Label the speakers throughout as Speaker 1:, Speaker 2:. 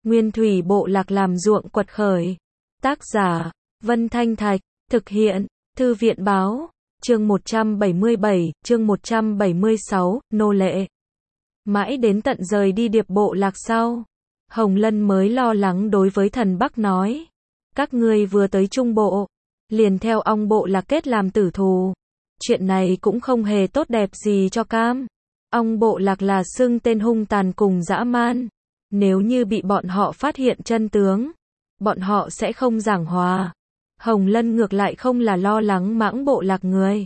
Speaker 1: Nguyên thủy bộ lạc làm ruộng quật khởi. Tác giả, Vân Thanh Thạch, thực hiện, Thư viện báo, chương 177, chương 176, nô lệ. Mãi đến tận rời đi Điệp bộ lạc sau, Hồng Lân mới lo lắng đối với Thần Bắc nói. Các ngươi vừa tới Trung Bộ, liền theo Ong bộ lạc kết làm tử thù. Chuyện này cũng không hề tốt đẹp gì cho Cam. Ong bộ lạc là xưng tên hung tàn cùng dã man. Nếu như bị bọn họ phát hiện chân tướng, bọn họ sẽ không giảng hòa. Hồng Lân ngược lại không là lo lắng Mãng bộ lạc người.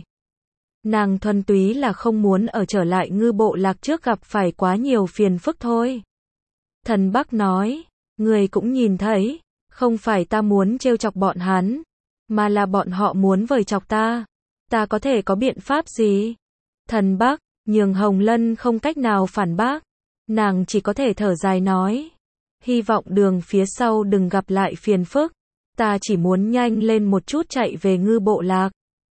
Speaker 1: Nàng thuần túy là không muốn ở trở lại Ngư bộ lạc trước gặp phải quá nhiều phiền phức thôi. Thần Bắc nói, người cũng nhìn thấy, không phải ta muốn trêu chọc bọn hắn, mà là bọn họ muốn vời chọc ta. Ta có thể có biện pháp gì? Thần Bắc, nhường Hồng Lân không cách nào phản bác. Nàng chỉ có thể thở dài nói. Hy vọng đường phía sau đừng gặp lại phiền phức. Ta chỉ muốn nhanh lên một chút chạy về Ngư bộ lạc.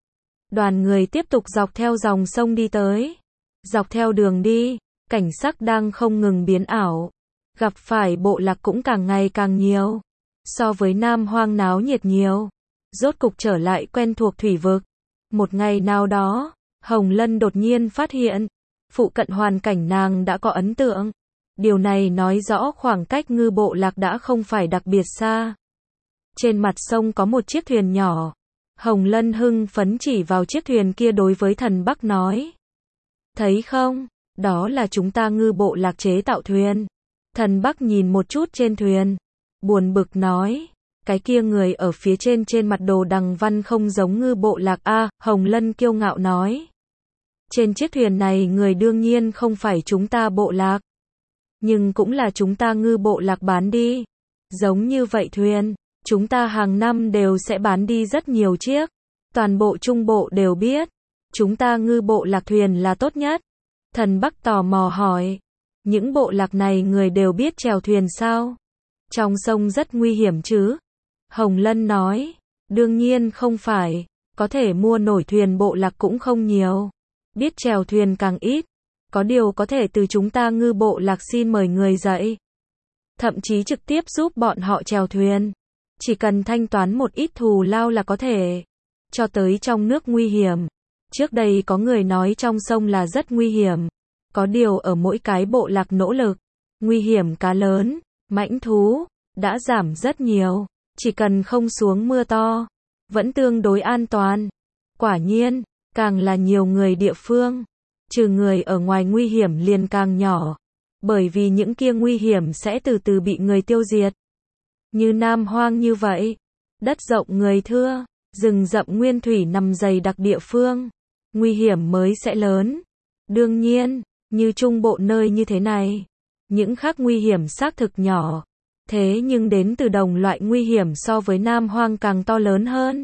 Speaker 1: Đoàn người tiếp tục dọc theo dòng sông đi tới. Dọc theo đường đi, cảnh sắc đang không ngừng biến ảo. Gặp phải bộ lạc cũng càng ngày càng nhiều. So với Nam Hoang náo nhiệt nhiều. Rốt cục trở lại quen thuộc thủy vực. Một ngày nào đó, Hồng Lân đột nhiên phát hiện, phụ cận hoàn cảnh nàng đã có ấn tượng. Điều này nói rõ khoảng cách Ngư bộ lạc đã không phải đặc biệt xa. Trên mặt sông có một chiếc thuyền nhỏ. Hồng Lân hưng phấn chỉ vào chiếc thuyền kia đối với Thần Bắc nói. Thấy không, đó là chúng ta Ngư bộ lạc chế tạo thuyền. Thần Bắc nhìn một chút trên thuyền, buồn bực nói. Cái kia người ở phía trên mặt đồ đằng văn không giống Ngư bộ lạc a. Hồng Lân kiêu ngạo nói. Trên chiếc thuyền này người đương nhiên không phải chúng ta bộ lạc, nhưng cũng là chúng ta Ngư bộ lạc bán đi. Giống như vậy thuyền, chúng ta hàng năm đều sẽ bán đi rất nhiều chiếc. Toàn bộ Trung Bộ đều biết, chúng ta Ngư bộ lạc thuyền là tốt nhất. Thần Bắc tò mò hỏi, những bộ lạc này người đều biết chèo thuyền sao? Trong sông rất nguy hiểm chứ? Hồng Lân nói, đương nhiên không phải, có thể mua nổi thuyền bộ lạc cũng không nhiều. Biết chèo thuyền càng ít, có điều có thể từ chúng ta Ngư bộ lạc xin mời người dạy. Thậm chí trực tiếp giúp bọn họ chèo thuyền. Chỉ cần thanh toán một ít thù lao là có thể. Cho tới trong nước nguy hiểm. Trước đây có người nói trong sông là rất nguy hiểm. Có điều ở mỗi cái bộ lạc nỗ lực, nguy hiểm cá lớn, mãnh thú, đã giảm rất nhiều. Chỉ cần không xuống mưa to, vẫn tương đối an toàn. Quả nhiên, càng là nhiều người địa phương, trừ người ở ngoài nguy hiểm liền càng nhỏ. Bởi vì những kia nguy hiểm sẽ từ từ bị người tiêu diệt. Như Nam Hoang như vậy, đất rộng người thưa, rừng rậm nguyên thủy nằm dày đặc địa phương, nguy hiểm mới sẽ lớn. Đương nhiên, như Trung Bộ nơi như thế này, những khác nguy hiểm xác thực nhỏ. Thế nhưng đến từ đồng loại nguy hiểm so với Nam Hoang càng to lớn hơn.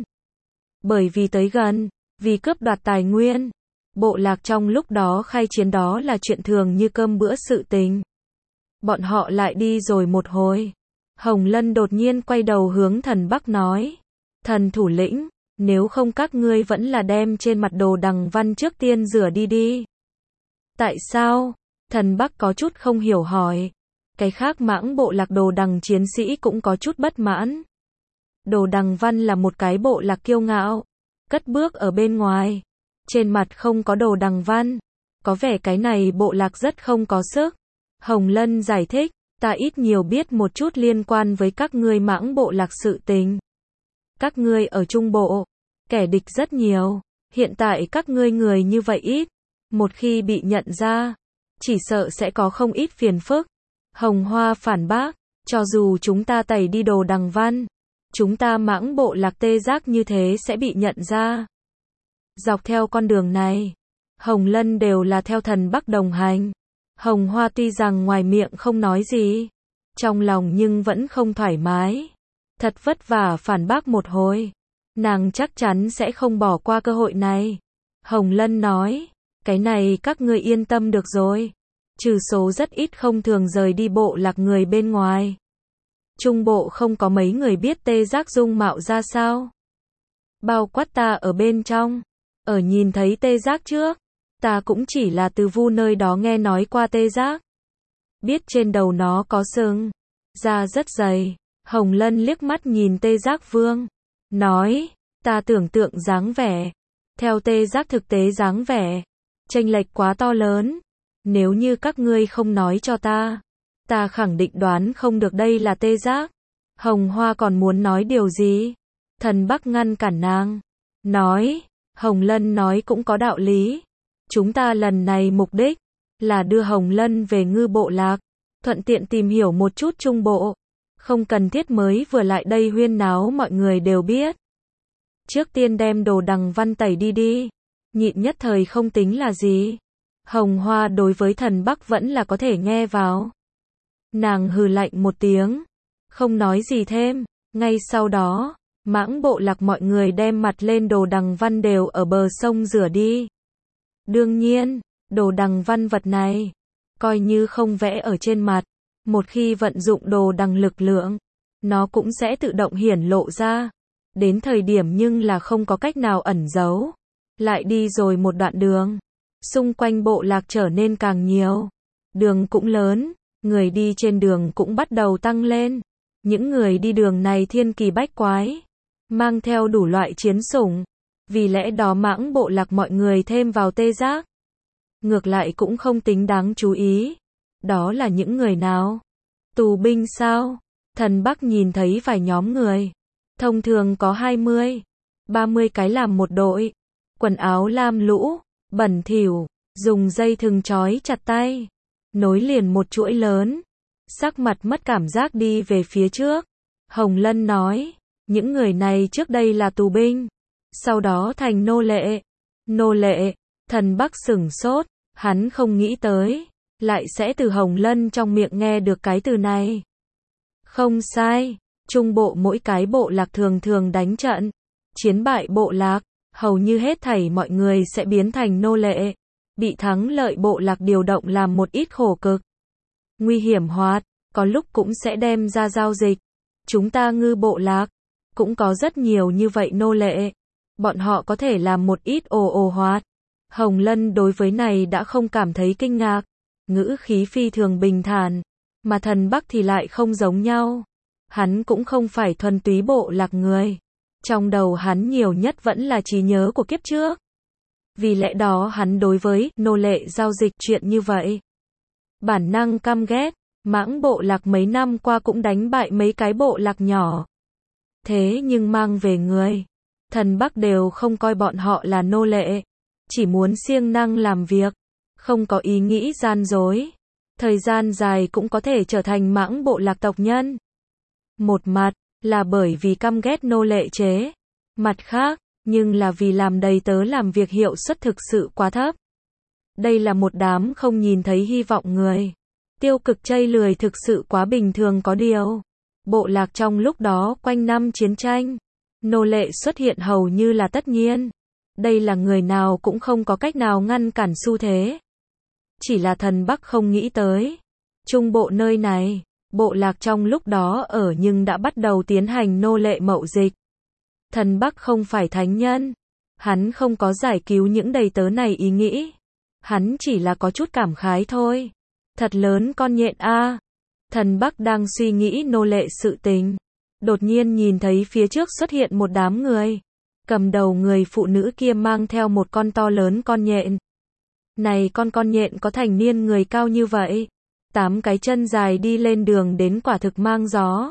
Speaker 1: Bởi vì tới gần, vì cướp đoạt tài nguyên, bộ lạc trong lúc đó khai chiến đó là chuyện thường như cơm bữa sự tình. Bọn họ lại đi rồi một hồi. Hồng Lân đột nhiên quay đầu hướng Thần Bắc nói. Thần thủ lĩnh, nếu không các ngươi vẫn là đem trên mặt đồ đằng văn trước tiên rửa đi đi. Tại sao? Thần Bắc có chút không hiểu hỏi. Cái khác Mãng bộ lạc đồ đằng chiến sĩ cũng có chút bất mãn. Đồ đằng văn là một cái bộ lạc kiêu ngạo, cất bước ở bên ngoài. Trên mặt không có đồ đằng văn. Có vẻ cái này bộ lạc rất không có sức. Hồng Lân giải thích, ta ít nhiều biết một chút liên quan với các ngươi Mãng bộ lạc sự tình. Các ngươi ở Trung Bộ, kẻ địch rất nhiều. Hiện tại các ngươi người như vậy ít. Một khi bị nhận ra, chỉ sợ sẽ có không ít phiền phức. Hồng Hoa phản bác, cho dù chúng ta tẩy đi đồ đằng văn, chúng ta Mãng bộ lạc tê giác như thế sẽ bị nhận ra. Dọc theo con đường này, Hồng Lân đều là theo Thần Bắc đồng hành. Hồng Hoa tuy rằng ngoài miệng không nói gì, trong lòng nhưng vẫn không thoải mái. Thật vất vả phản bác một hồi, nàng chắc chắn sẽ không bỏ qua cơ hội này. Hồng Lân nói, cái này các ngươi yên tâm được rồi. Trừ số rất ít không thường rời đi bộ lạc người bên ngoài, Trung Bộ không có mấy người biết tê giác dung mạo ra sao. Bao quát ta ở bên trong. Ở nhìn thấy tê giác trước, ta cũng chỉ là từ Vu nơi đó nghe nói qua tê giác. Biết trên đầu nó có sừng, da rất dày. Hồng Lân liếc mắt nhìn Tê Giác Vương, nói, ta tưởng tượng dáng vẻ, theo Tê Giác thực tế dáng vẻ, chênh lệch quá to lớn. Nếu như các ngươi không nói cho ta khẳng định đoán không được đây là Tê Giác. Hồng Hoa còn muốn nói điều gì? Thần Bắc ngăn cản nàng, nói, Hồng Lân nói cũng có đạo lý. Chúng ta lần này mục đích là đưa Hồng Lân về Ngư Bộ Lạc, thuận tiện tìm hiểu một chút Trung Bộ. Không cần thiết mới vừa lại đây huyên náo mọi người đều biết. Trước tiên đem Đồ Đằng Văn tẩy đi, nhịn nhất thời không tính là gì. Hồng Hoa đối với Thần Bắc vẫn là có thể nghe vào. Nàng hừ lạnh một tiếng, không nói gì thêm. Ngay sau đó, Mãng Bộ Lạc mọi người đem mặt lên Đồ Đằng Văn đều ở bờ sông rửa đi. Đương nhiên, Đồ Đằng Văn vật này, coi như không vẽ ở trên mặt, một khi vận dụng Đồ Đằng lực lượng, nó cũng sẽ tự động hiển lộ ra. Đến thời điểm nhưng là không có cách nào ẩn giấu. Lại đi rồi một đoạn đường, xung quanh bộ lạc trở nên càng nhiều. Đường cũng lớn, người đi trên đường cũng bắt đầu tăng lên. Những người đi đường này thiên kỳ bách quái, mang theo đủ loại chiến sủng. Vì lẽ đó Mãng Bộ Lạc mọi người thêm vào Tê Giác, ngược lại cũng không tính đáng chú ý. Đó là những người nào? Tù binh sao? Thần Bắc nhìn thấy vài nhóm người, thông thường có 20, 30 cái làm một đội, quần áo lam lũ, bẩn thỉu, dùng dây thừng trói chặt tay, nối liền một chuỗi lớn, sắc mặt mất cảm giác đi về phía trước. Hồng Lân nói, những người này trước đây là tù binh, sau đó thành nô lệ. Nô lệ? Thần Bắc sửng sốt, hắn không nghĩ tới, lại sẽ từ Hồng Lân trong miệng nghe được cái từ này. Không sai, Trung Bộ mỗi cái bộ lạc thường thường đánh trận, chiến bại bộ lạc, hầu như hết thảy mọi người sẽ biến thành nô lệ, bị thắng lợi bộ lạc điều động làm một ít khổ cực, nguy hiểm hoạt, có lúc cũng sẽ đem ra giao dịch. Chúng ta Ngư Bộ Lạc cũng có rất nhiều như vậy nô lệ, bọn họ có thể làm một ít ồ hoạt. Hồng Lân đối với này đã không cảm thấy kinh ngạc, ngữ khí phi thường bình thản, mà Thần Bắc thì lại không giống nhau. Hắn cũng không phải thuần túy bộ lạc người, trong đầu hắn nhiều nhất vẫn là trí nhớ của kiếp trước. Vì lẽ đó hắn đối với nô lệ giao dịch chuyện như vậy, bản năng căm ghét. Mãng Bộ Lạc mấy năm qua cũng đánh bại mấy cái bộ lạc nhỏ, thế nhưng mang về người, Thần Bắc đều không coi bọn họ là nô lệ, chỉ muốn siêng năng làm việc, không có ý nghĩ gian dối, thời gian dài cũng có thể trở thành Mãng Bộ Lạc tộc nhân. Một mặt là bởi vì căm ghét nô lệ chế, mặt khác nhưng là vì làm đầy tớ làm việc hiệu suất thực sự quá thấp. Đây là một đám không nhìn thấy hy vọng người, tiêu cực chây lười thực sự quá bình thường. Có điều, bộ lạc trong lúc đó quanh năm chiến tranh, nô lệ xuất hiện hầu như là tất nhiên. Đây là người nào cũng không có cách nào ngăn cản xu thế. Chỉ là Thần Bắc không nghĩ tới, Trung Bộ nơi này, bộ lạc trong lúc đó ở nhưng đã bắt đầu tiến hành nô lệ mậu dịch. Thần Bắc không phải thánh nhân, hắn không có giải cứu những đầy tớ này ý nghĩ. Hắn chỉ là có chút cảm khái thôi. Thật lớn con nhện a. Thần Bắc đang suy nghĩ nô lệ sự tình, đột nhiên nhìn thấy phía trước xuất hiện một đám người. Cầm đầu người phụ nữ kia mang theo một con to lớn con nhện. Này con nhện có thành niên người cao như vậy, 8 cái chân dài đi lên đường đến quả thực mang gió.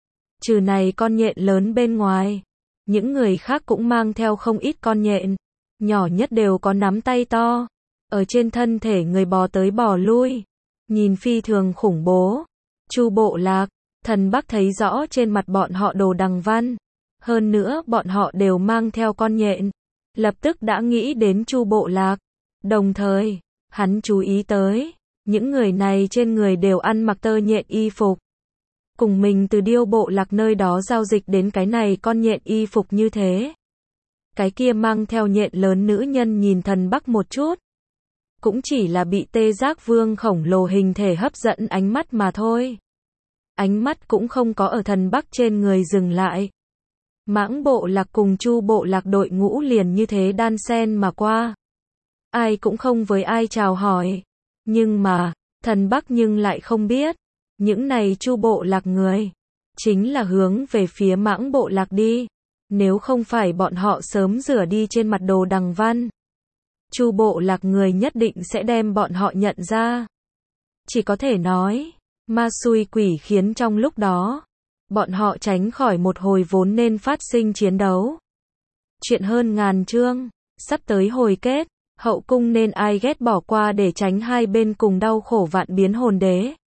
Speaker 1: Trừ này con nhện lớn bên ngoài, những người khác cũng mang theo không ít con nhện, nhỏ nhất đều có nắm tay to, ở trên thân thể người bò tới bò lui, nhìn phi thường khủng bố. Chu Bộ Lạc, Thần Bắc thấy rõ trên mặt bọn họ Đồ Đằng Văn, hơn nữa bọn họ đều mang theo con nhện, lập tức đã nghĩ đến Chu Bộ Lạc. Đồng thời, hắn chú ý tới, những người này trên người đều ăn mặc tơ nhện y phục. Cùng mình từ Điêu Bộ Lạc nơi đó giao dịch đến cái này con nhện y phục như thế. Cái kia mang theo nhện lớn nữ nhân nhìn Thần Bắc một chút, cũng chỉ là bị Tê Giác Vương khổng lồ hình thể hấp dẫn ánh mắt mà thôi. Ánh mắt cũng không có ở Thần Bắc trên người dừng lại. Mãng Bộ Lạc cùng Chu Bộ Lạc đội ngũ liền như thế đan xen mà qua. Ai cũng không với ai chào hỏi. Nhưng mà, Thần Bắc nhưng lại không biết, Những này Chu bộ lạc người, chính là hướng về phía Mãng bộ lạc đi. Nếu không phải bọn họ sớm rửa đi trên mặt đồ đằng văn, Chu bộ lạc người nhất định sẽ đem bọn họ nhận ra. Chỉ có thể nói, ma xui quỷ khiến trong lúc đó, bọn họ tránh khỏi một hồi vốn nên phát sinh chiến đấu. Chuyện hơn ngàn chương, sắp tới hồi kết, hậu cung nên ai ghét bỏ qua để tránh hai bên cùng đau khổ vạn biến hồn đế.